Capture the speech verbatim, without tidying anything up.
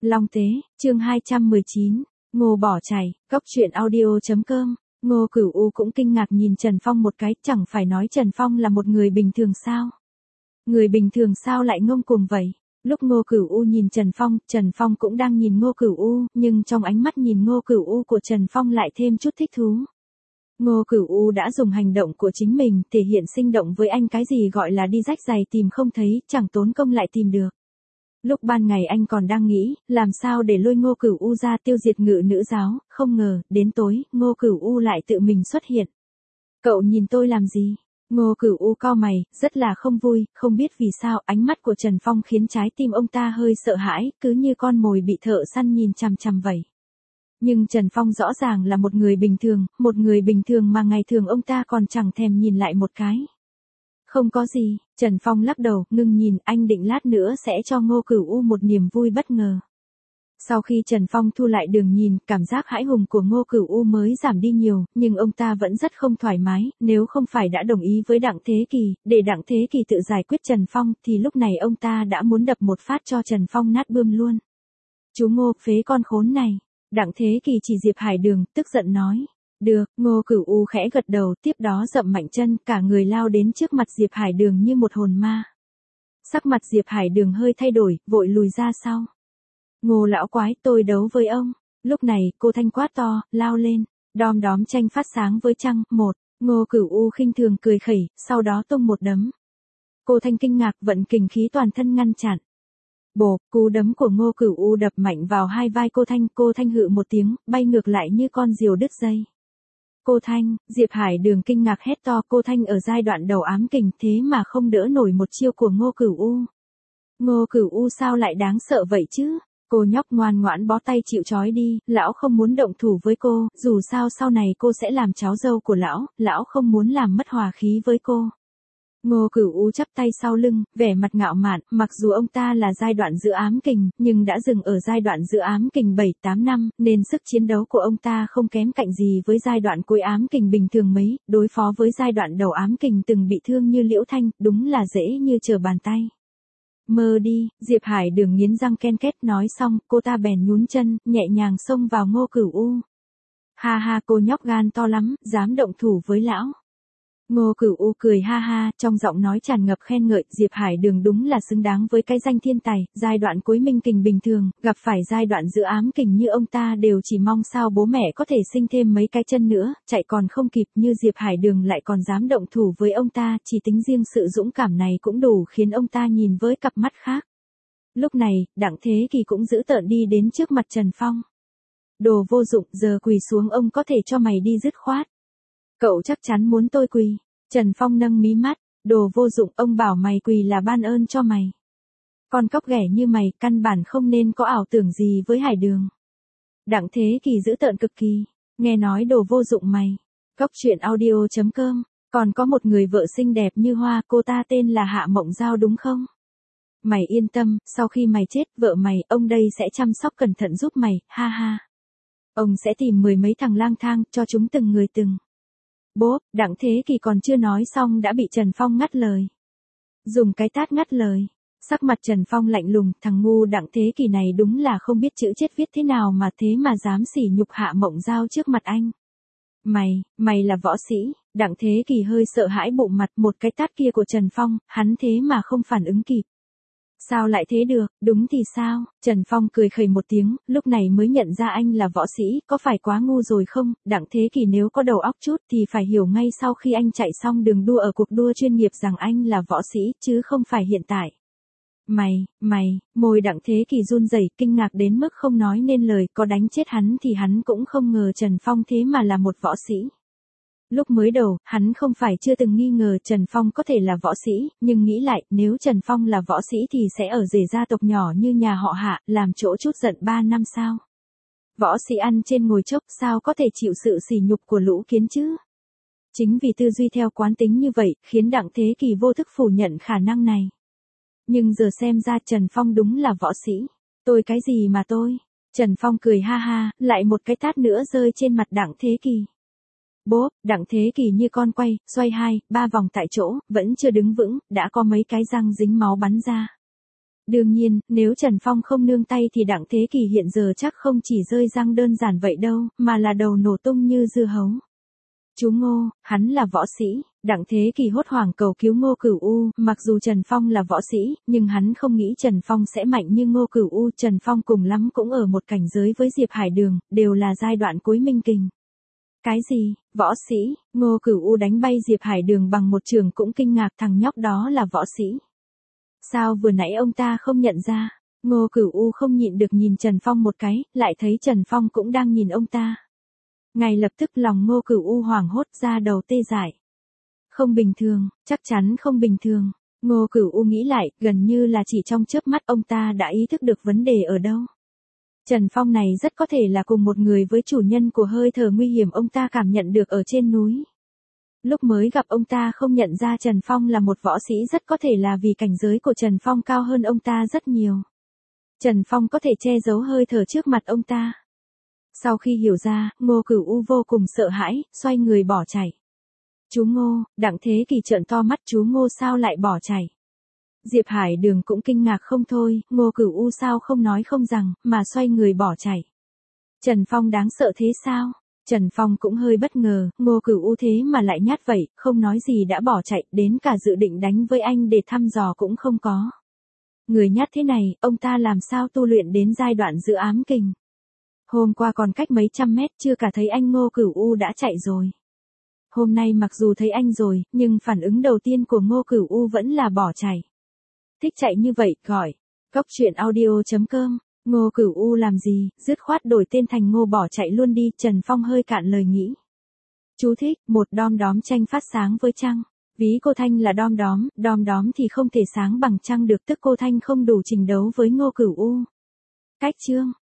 Long Tế, chương hai trăm mười chín, Ngô bỏ chạy, góc truyện audio.com, Ngô Cửu U cũng kinh ngạc nhìn Trần Phong một cái, chẳng phải nói Trần Phong là một người bình thường sao? Người bình thường sao lại ngông cuồng vậy? Lúc Ngô Cửu U nhìn Trần Phong, Trần Phong cũng đang nhìn Ngô Cửu U, nhưng trong ánh mắt nhìn Ngô Cửu U của Trần Phong lại thêm chút thích thú. Ngô Cửu U đã dùng hành động của chính mình thể hiện sinh động với anh cái gì gọi là đi rách giày tìm không thấy, chẳng tốn công lại tìm được. Lúc ban ngày anh còn đang nghĩ, làm sao để lôi Ngô Cửu U ra tiêu diệt Ngự Nữ giáo, không ngờ, đến tối, Ngô Cửu U lại tự mình xuất hiện. Cậu nhìn tôi làm gì? Ngô Cửu U cau mày, rất là không vui, không biết vì sao ánh mắt của Trần Phong khiến trái tim ông ta hơi sợ hãi, cứ như con mồi bị thợ săn nhìn chằm chằm vậy. Nhưng Trần Phong rõ ràng là một người bình thường, một người bình thường mà ngày thường ông ta còn chẳng thèm nhìn lại một cái. Không có gì, Trần Phong lắc đầu, ngưng nhìn, anh định lát nữa sẽ cho Ngô Cửu U một niềm vui bất ngờ. Sau khi Trần Phong thu lại đường nhìn, cảm giác hãi hùng của Ngô Cửu U mới giảm đi nhiều, nhưng ông ta vẫn rất không thoải mái, nếu không phải đã đồng ý với Đặng Thế Kỳ, để Đặng Thế Kỳ tự giải quyết Trần Phong, thì lúc này ông ta đã muốn đập một phát cho Trần Phong nát bươm luôn. Chú Ngô, phế con khốn này. Đặng Thế Kỳ chỉ Diệp Hải Đường, tức giận nói. Được, Ngô Cửu U khẽ gật đầu, tiếp đó dậm mạnh chân, cả người lao đến trước mặt Diệp Hải Đường như một hồn ma. Sắc mặt Diệp Hải Đường hơi thay đổi, vội lùi ra sau. Ngô lão quái, tôi đấu với ông. Lúc này, cô Thanh quát to, lao lên, đom đóm tranh phát sáng với trăng, một, Ngô Cửu U khinh thường cười khẩy, sau đó tung một đấm. Cô Thanh kinh ngạc, vận kình khí toàn thân ngăn chặn. Bộp, cú đấm của Ngô Cửu U đập mạnh vào hai vai cô Thanh, cô Thanh hự một tiếng, bay ngược lại như con diều đứt dây. Cô Thanh, Diệp Hải Đường kinh ngạc hét to, cô Thanh ở giai đoạn đầu ám kình thế mà không đỡ nổi một chiêu của Ngô Cửu U. Ngô Cửu U sao lại đáng sợ vậy chứ? Cô nhóc ngoan ngoãn bó tay chịu trói đi, lão không muốn động thủ với cô, dù sao sau này cô sẽ làm cháu dâu của lão, lão không muốn làm mất hòa khí với cô. Ngô Cửu U chắp tay sau lưng, vẻ mặt ngạo mạn, mặc dù ông ta là giai đoạn giữa ám kình, nhưng đã dừng ở giai đoạn giữa ám kình bảy tám năm, nên sức chiến đấu của ông ta không kém cạnh gì với giai đoạn cuối ám kình bình thường mấy, đối phó với giai đoạn đầu ám kình từng bị thương như Liễu Thanh, đúng là dễ như trở bàn tay. Mơ đi, Diệp Hải Đường nghiến răng ken két, nói xong, cô ta bèn nhún chân, nhẹ nhàng xông vào Ngô Cửu U. Ha ha, cô nhóc gan to lắm, dám động thủ với lão. Ngô Cửu U cười ha ha, trong giọng nói tràn ngập khen ngợi, Diệp Hải Đường đúng là xứng đáng với cái danh thiên tài, giai đoạn cuối minh kình bình thường, gặp phải giai đoạn giữa ám kình như ông ta đều chỉ mong sao bố mẹ có thể sinh thêm mấy cái chân nữa, chạy còn không kịp, như Diệp Hải Đường lại còn dám động thủ với ông ta, chỉ tính riêng sự dũng cảm này cũng đủ khiến ông ta nhìn với cặp mắt khác. Lúc này, Đặng Thế Kỳ cũng giữ tợn đi đến trước mặt Trần Phong. Đồ vô dụng, giờ quỳ xuống ông có thể cho mày đi dứt khoát. Cậu chắc chắn muốn tôi quỳ. Trần Phong nâng mí mắt, đồ vô dụng, ông bảo mày quỳ là ban ơn cho mày. Con cóc ghẻ như mày, căn bản không nên có ảo tưởng gì với Hải Đường. Đặng Thế Kỳ giữ tợn cực kỳ, nghe nói đồ vô dụng mày. Góc truyện audio.com, còn có một người vợ xinh đẹp như hoa, cô ta tên là Hạ Mộng Giao đúng không? Mày yên tâm, sau khi mày chết, vợ mày, ông đây sẽ chăm sóc cẩn thận giúp mày, ha ha. Ông sẽ tìm mười mấy thằng lang thang, cho chúng từng người từng. Bốp, Đặng Thế Kỳ còn chưa nói xong đã bị Trần Phong ngắt lời. Dùng cái tát ngắt lời. Sắc mặt Trần Phong lạnh lùng, thằng ngu Đặng Thế Kỳ này đúng là không biết chữ chết viết thế nào mà thế mà dám sỉ nhục Hạ Mộng Giao trước mặt anh. Mày, mày là võ sĩ, Đặng Thế Kỳ hơi sợ hãi bụng mặt, một cái tát kia của Trần Phong, hắn thế mà không phản ứng kịp. Sao lại thế được, đúng thì sao? Trần Phong cười khẩy một tiếng, lúc này mới nhận ra anh là võ sĩ, có phải quá ngu rồi không? Đặng Thế Kỳ nếu có đầu óc chút thì phải hiểu ngay sau khi anh chạy xong đường đua ở cuộc đua chuyên nghiệp rằng anh là võ sĩ, chứ không phải hiện tại. Mày, mày, môi Đặng Thế Kỳ run rẩy, kinh ngạc đến mức không nói nên lời, có đánh chết hắn thì hắn cũng không ngờ Trần Phong thế mà là một võ sĩ. Lúc mới đầu, hắn không phải chưa từng nghi ngờ Trần Phong có thể là võ sĩ, nhưng nghĩ lại, nếu Trần Phong là võ sĩ thì sẽ ở rể gia tộc nhỏ như nhà họ Hạ, làm chỗ chút giận ba năm sao? Võ sĩ ăn trên ngồi chốc sao có thể chịu sự sỉ nhục của lũ kiến chứ? Chính vì tư duy theo quán tính như vậy, khiến Đặng Thế Kỳ vô thức phủ nhận khả năng này. Nhưng giờ xem ra Trần Phong đúng là võ sĩ. Tôi cái gì mà tôi? Trần Phong cười ha ha, lại một cái tát nữa rơi trên mặt Đặng Thế Kỳ. Bốp, Đặng Thế Kỳ như con quay, xoay hai, ba vòng tại chỗ, vẫn chưa đứng vững, đã có mấy cái răng dính máu bắn ra. Đương nhiên, nếu Trần Phong không nương tay thì Đặng Thế Kỳ hiện giờ chắc không chỉ rơi răng đơn giản vậy đâu, mà là đầu nổ tung như dưa hấu. Chú Ngô, hắn là võ sĩ, Đặng Thế Kỳ hốt hoảng cầu cứu Ngô Cửu U, mặc dù Trần Phong là võ sĩ, nhưng hắn không nghĩ Trần Phong sẽ mạnh như Ngô Cửu U, Trần Phong cùng lắm cũng ở một cảnh giới với Diệp Hải Đường, đều là giai đoạn cuối minh kình. Cái gì, võ sĩ, Ngô Cửu U đánh bay Diệp Hải Đường bằng một trường cũng kinh ngạc thằng nhóc đó là võ sĩ. Sao vừa nãy ông ta không nhận ra, Ngô Cửu U không nhịn được nhìn Trần Phong một cái, lại thấy Trần Phong cũng đang nhìn ông ta. Ngay lập tức lòng Ngô Cửu U hoảng hốt ra đầu tê dại. Không bình thường, chắc chắn không bình thường. Ngô Cửu U nghĩ lại, gần như là chỉ trong chớp mắt ông ta đã ý thức được vấn đề ở đâu. Trần Phong này rất có thể là cùng một người với chủ nhân của hơi thở nguy hiểm ông ta cảm nhận được ở trên núi. Lúc mới gặp ông ta không nhận ra Trần Phong là một võ sĩ rất có thể là vì cảnh giới của Trần Phong cao hơn ông ta rất nhiều. Trần Phong có thể che giấu hơi thở trước mặt ông ta. Sau khi hiểu ra, Ngô Cửu U vô cùng sợ hãi, xoay người bỏ chạy. Chú Ngô, Đặng Thế Kỳ trợn to mắt, chú Ngô sao lại bỏ chạy? Diệp Hải Đường cũng kinh ngạc không thôi, Ngô Cửu U sao không nói không rằng, mà xoay người bỏ chạy. Trần Phong đáng sợ thế sao? Trần Phong cũng hơi bất ngờ, Ngô Cửu U thế mà lại nhát vậy, không nói gì đã bỏ chạy, đến cả dự định đánh với anh để thăm dò cũng không có. Người nhát thế này, ông ta làm sao tu luyện đến giai đoạn dự ám kình? Hôm qua còn cách mấy trăm mét chưa cả thấy anh Ngô Cửu U đã chạy rồi. Hôm nay mặc dù thấy anh rồi, nhưng phản ứng đầu tiên của Ngô Cửu U vẫn là bỏ chạy. Thích chạy như vậy, gọi. Cốc truyện audio chấm com. Ngô Cửu U làm gì, dứt khoát đổi tên thành Ngô bỏ chạy luôn đi, Trần Phong hơi cạn lời nghĩ. Chú thích, một đom đóm tranh phát sáng với trăng. Ví cô Thanh là đom đóm, đom đóm thì không thể sáng bằng trăng được, tức cô Thanh không đủ trình đấu với Ngô Cửu U. Cách chương.